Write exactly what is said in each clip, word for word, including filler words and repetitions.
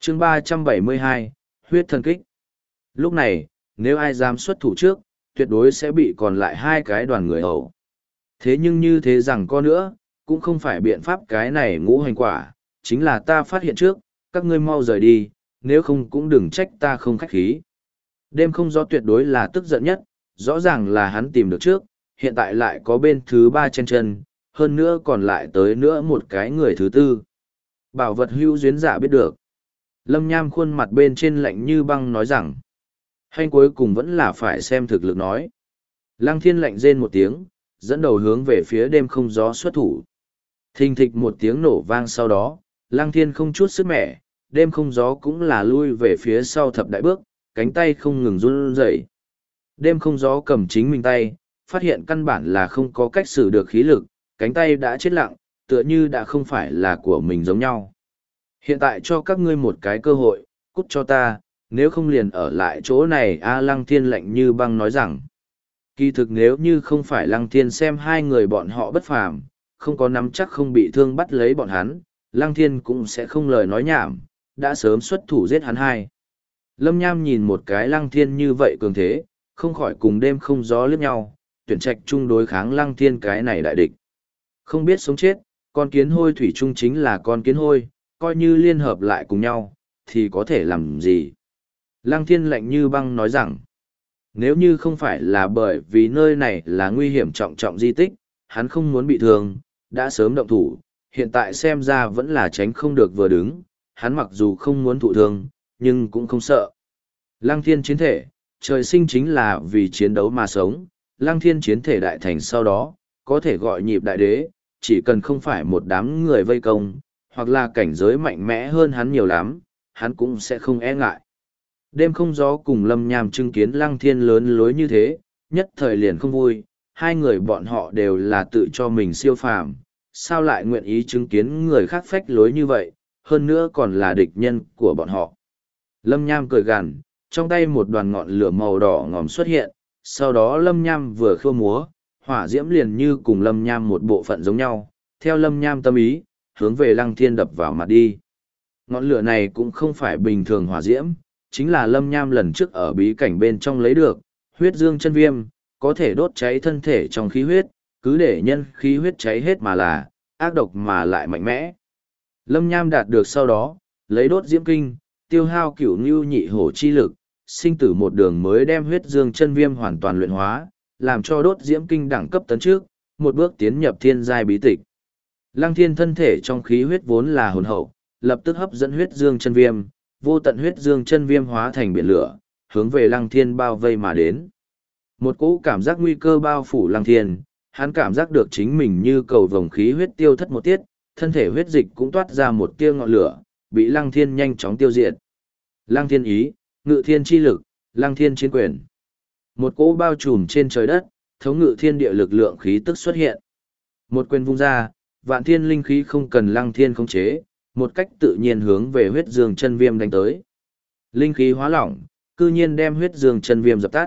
chương ba trăm bảy mươi hai, huyết thần kích. Lúc này, nếu ai dám xuất thủ trước, tuyệt đối sẽ bị còn lại hai cái đoàn người hầu. Thế nhưng như thế rằng có nữa, cũng không phải biện pháp, cái này ngũ hành quả, chính là ta phát hiện trước, các ngươi mau rời đi, nếu không cũng đừng trách ta không khách khí. Đêm không gió tuyệt đối là tức giận nhất, rõ ràng là hắn tìm được trước, hiện tại lại có bên thứ ba chen chân, hơn nữa còn lại tới nữa một cái người thứ tư. Bảo vật hữu duyên giả biết được. Lâm Nham khuôn mặt bên trên lạnh như băng nói rằng, hay cuối cùng vẫn là phải xem thực lực nói. Lăng Thiên lạnh rên một tiếng, dẫn đầu hướng về phía đêm không gió xuất thủ. Thình thịch một tiếng nổ vang sau đó, Lăng Thiên không chút sức mẻ, đêm không gió cũng là lui về phía sau thập đại bước, cánh tay không ngừng run rẩy. Đêm không gió cầm chính mình tay, phát hiện căn bản là không có cách xử được khí lực, cánh tay đã chết lặng, tựa như đã không phải là của mình giống nhau. Hiện tại cho các ngươi một cái cơ hội, cút cho ta, nếu không liền ở lại chỗ này. A Lăng Thiên lạnh như băng nói rằng, kỳ thực nếu như không phải Lăng Thiên xem hai người bọn họ bất phàm, không có nắm chắc không bị thương bắt lấy bọn hắn, Lăng Thiên cũng sẽ không lời nói nhảm, đã sớm xuất thủ giết hắn hai. Lâm Nham nhìn một cái Lăng Thiên như vậy cường thế, không khỏi cùng đêm không gió liếc nhau, tuyển trạch chung đối kháng Lăng Thiên cái này đại địch. Không biết sống chết, con kiến hôi thủy chung chính là con kiến hôi, coi như liên hợp lại cùng nhau, thì có thể làm gì? Lăng Thiên lạnh như băng nói rằng, nếu như không phải là bởi vì nơi này là nguy hiểm trọng trọng di tích, hắn không muốn bị thương, đã sớm động thủ, hiện tại xem ra vẫn là tránh không được vừa đứng, hắn mặc dù không muốn thụ thương, nhưng cũng không sợ. Lăng Thiên chiến thể, trời sinh chính là vì chiến đấu mà sống, Lăng Thiên chiến thể đại thành sau đó, có thể gọi nhịp đại đế, chỉ cần không phải một đám người vây công, hoặc là cảnh giới mạnh mẽ hơn hắn nhiều lắm, hắn cũng sẽ không e ngại. Đêm không gió cùng Lâm Nham chứng kiến Lăng Thiên lớn lối như thế, nhất thời liền không vui, hai người bọn họ đều là tự cho mình siêu phàm, sao lại nguyện ý chứng kiến người khác phách lối như vậy, hơn nữa còn là địch nhân của bọn họ. Lâm Nham cười gằn, trong tay một đoàn ngọn lửa màu đỏ ngòm xuất hiện, sau đó Lâm Nham vừa khua múa, hỏa diễm liền như cùng Lâm Nham một bộ phận giống nhau, theo Lâm Nham tâm ý, hướng về Lăng Thiên đập vào mặt đi. Ngọn lửa này cũng không phải bình thường hỏa diễm, chính là Lâm Nham lần trước ở bí cảnh bên trong lấy được, huyết dương chân viêm, có thể đốt cháy thân thể trong khí huyết, cứ để nhân khí huyết cháy hết mà là, ác độc mà lại mạnh mẽ. Lâm Nham đạt được sau đó, lấy đốt diễm kinh, tiêu hao cửu ngưu nhị hổ chi lực, sinh tử một đường mới đem huyết dương chân viêm hoàn toàn luyện hóa, làm cho đốt diễm kinh đẳng cấp tấn trước, một bước tiến nhập thiên giai bí tịch. Lăng Thiên thân thể trong khí huyết vốn là hồn hậu, lập tức hấp dẫn huyết dương chân viêm, vô tận huyết dương chân viêm hóa thành biển lửa, hướng về Lăng Thiên bao vây mà đến. Một cỗ cảm giác nguy cơ bao phủ Lăng Thiên, hắn cảm giác được chính mình như cầu vồng khí huyết tiêu thất một tiết, thân thể huyết dịch cũng toát ra một tia ngọn lửa, bị Lăng Thiên nhanh chóng tiêu diệt. Lăng Thiên ý, ngự thiên chi lực, Lăng Thiên chiến quyền. Một cỗ bao trùm trên trời đất, thống ngự thiên địa lực lượng khí tức xuất hiện. Một quyền vung ra, vạn thiên linh khí không cần Lăng Thiên khống chế, một cách tự nhiên hướng về huyết dương chân viêm đánh tới. Linh khí hóa lỏng, cư nhiên đem huyết dương chân viêm dập tắt.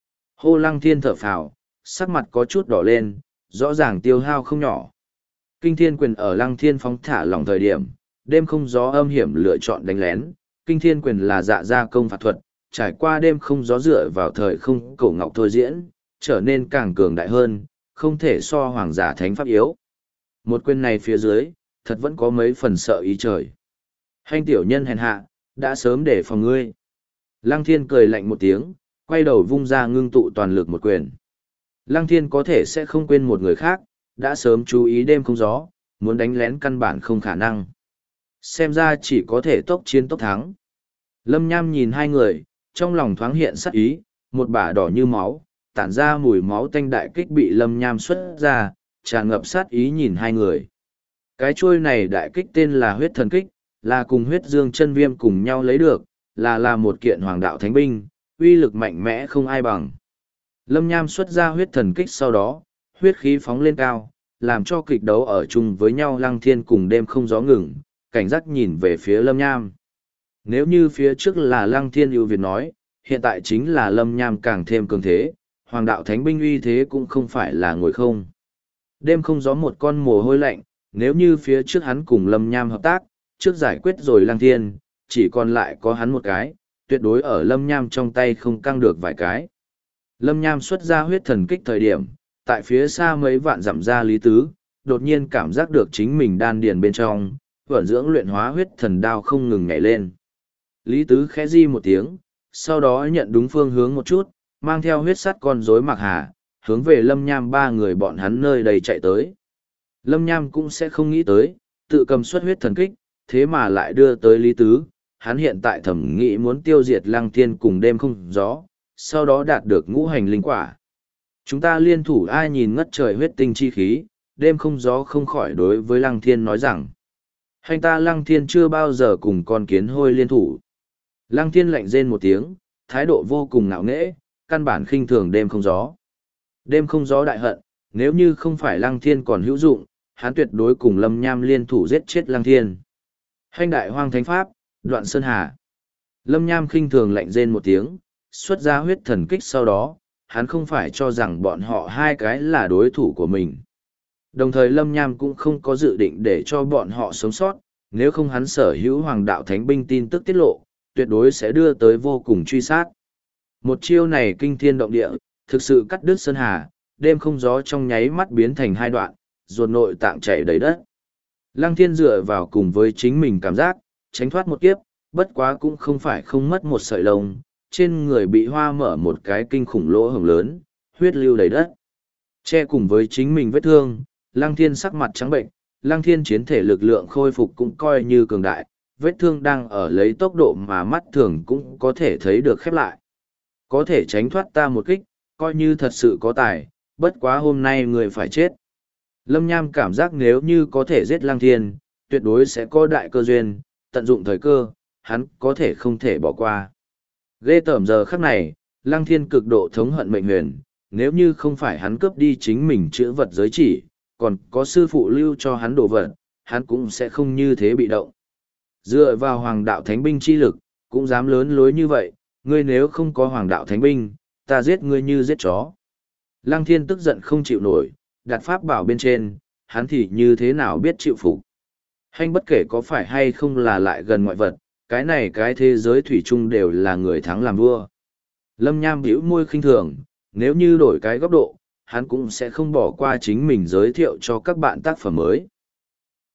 Hô Lăng Thiên thở phào, sắc mặt có chút đỏ lên, rõ ràng tiêu hao không nhỏ. Kinh thiên quyền ở Lăng Thiên phóng thả lỏng thời điểm, đêm không gió âm hiểm lựa chọn đánh lén. Kinh thiên quyền là dạ gia công phạt thuật, trải qua đêm không gió dựa vào thời không cổ ngọc thôi diễn, trở nên càng cường đại hơn, không thể so hoàng giả thánh pháp yếu. Một quyền này phía dưới, thật vẫn có mấy phần sợ ý trời. Hành tiểu nhân hèn hạ, đã sớm để phòng ngươi. Lăng Thiên cười lạnh một tiếng, quay đầu vung ra ngưng tụ toàn lực một quyền. Lăng Thiên có thể sẽ không quên một người khác, đã sớm chú ý đêm không gió, muốn đánh lén căn bản không khả năng. Xem ra chỉ có thể tốc chiến tốc thắng. Lâm Nham nhìn hai người, trong lòng thoáng hiện sắc ý, một bả đỏ như máu, tản ra mùi máu tanh đại kích bị Lâm Nham xuất ra, tràn ngập sát ý nhìn hai người. Cái chuôi này đại kích tên là huyết thần kích, là cùng huyết dương chân viêm cùng nhau lấy được, là là một kiện hoàng đạo thánh binh, uy lực mạnh mẽ không ai bằng. Lâm Nham xuất ra huyết thần kích sau đó, huyết khí phóng lên cao, làm cho kịch đấu ở chung với nhau Lăng Thiên cùng đêm không gió ngừng, cảnh giác nhìn về phía Lâm Nham. Nếu như phía trước là Lăng Thiên ưu việt nói, hiện tại chính là Lâm Nham càng thêm cường thế, hoàng đạo thánh binh uy thế cũng không phải là ngồi không. Đêm không gió một con mồ hôi lạnh, nếu như phía trước hắn cùng Lâm Nham hợp tác, trước giải quyết rồi Lăng Thiên, chỉ còn lại có hắn một cái, tuyệt đối ở Lâm Nham trong tay không căng được vài cái. Lâm Nham xuất ra huyết thần kích thời điểm, tại phía xa mấy vạn dặm ra Lý Tứ, đột nhiên cảm giác được chính mình đan điền bên trong, vẩn dưỡng luyện hóa huyết thần đao không ngừng nhảy lên. Lý Tứ khẽ di một tiếng, sau đó nhận đúng phương hướng một chút, mang theo huyết sắt con rối mặc hà, hướng về Lâm Nham ba người bọn hắn nơi đầy chạy tới. Lâm Nham cũng sẽ không nghĩ tới, tự cầm xuất huyết thần kích, thế mà lại đưa tới Lý Tứ, hắn hiện tại thẩm nghĩ muốn tiêu diệt Lăng Thiên cùng đêm không gió, sau đó đạt được ngũ hành linh quả. Chúng ta liên thủ ai nhìn ngất trời huyết tinh chi khí, đêm không gió không khỏi đối với Lăng Thiên nói rằng, hành ta Lăng Thiên chưa bao giờ cùng con kiến hôi liên thủ. Lăng Thiên lạnh rên một tiếng, thái độ vô cùng ngạo nghễ, căn bản khinh thường đêm không gió. Đêm không gió đại hận, nếu như không phải Lăng Thiên còn hữu dụng, hắn tuyệt đối cùng Lâm Nham liên thủ giết chết Lăng Thiên. Hành đại hoang thánh pháp, đoạn sơn hà. Lâm Nham khinh thường lạnh rên một tiếng, xuất ra huyết thần kích sau đó, hắn không phải cho rằng bọn họ hai cái là đối thủ của mình. Đồng thời Lâm Nham cũng không có dự định để cho bọn họ sống sót, nếu không hắn sở hữu hoàng đạo thánh binh tin tức tiết lộ, tuyệt đối sẽ đưa tới vô cùng truy sát. Một chiêu này kinh thiên động địa, thực sự cắt đứt sơn hà, đêm không gió trong nháy mắt biến thành hai đoạn, ruột nội tạng chảy đầy đất. Lăng Thiên dựa vào cùng với chính mình cảm giác, tránh thoát một kiếp, bất quá cũng không phải không mất một sợi lông, trên người bị hoa mở một cái kinh khủng lỗ hổng lớn, huyết lưu đầy đất. Che cùng với chính mình vết thương, Lăng Thiên sắc mặt trắng bệnh, Lăng Thiên chiến thể lực lượng khôi phục cũng coi như cường đại, vết thương đang ở lấy tốc độ mà mắt thường cũng có thể thấy được khép lại. Có thể tránh thoát ta một kích, coi như thật sự có tài, bất quá hôm nay người phải chết. Lâm Nham cảm giác nếu như có thể giết Lăng Thiên, tuyệt đối sẽ có đại cơ duyên, tận dụng thời cơ, hắn có thể không thể bỏ qua. Ghê tởm giờ khắc này, Lăng Thiên cực độ thống hận mệnh huyền, nếu như không phải hắn cướp đi chính mình chữa vật giới chỉ, còn có sư phụ lưu cho hắn đồ vật, hắn cũng sẽ không như thế bị động. Dựa vào hoàng đạo thánh binh chi lực, cũng dám lớn lối như vậy, ngươi nếu không có hoàng đạo thánh binh, ta giết ngươi như giết chó. Lăng Thiên tức giận không chịu nổi, đặt pháp bảo bên trên, hắn thì như thế nào biết chịu phục. Hành bất kể có phải hay không là lại gần ngoại vật, cái này cái thế giới thủy chung đều là người thắng làm vua. Lâm Nham bĩu môi khinh thường, nếu như đổi cái góc độ, hắn cũng sẽ không bỏ qua chính mình giới thiệu cho các bạn tác phẩm mới.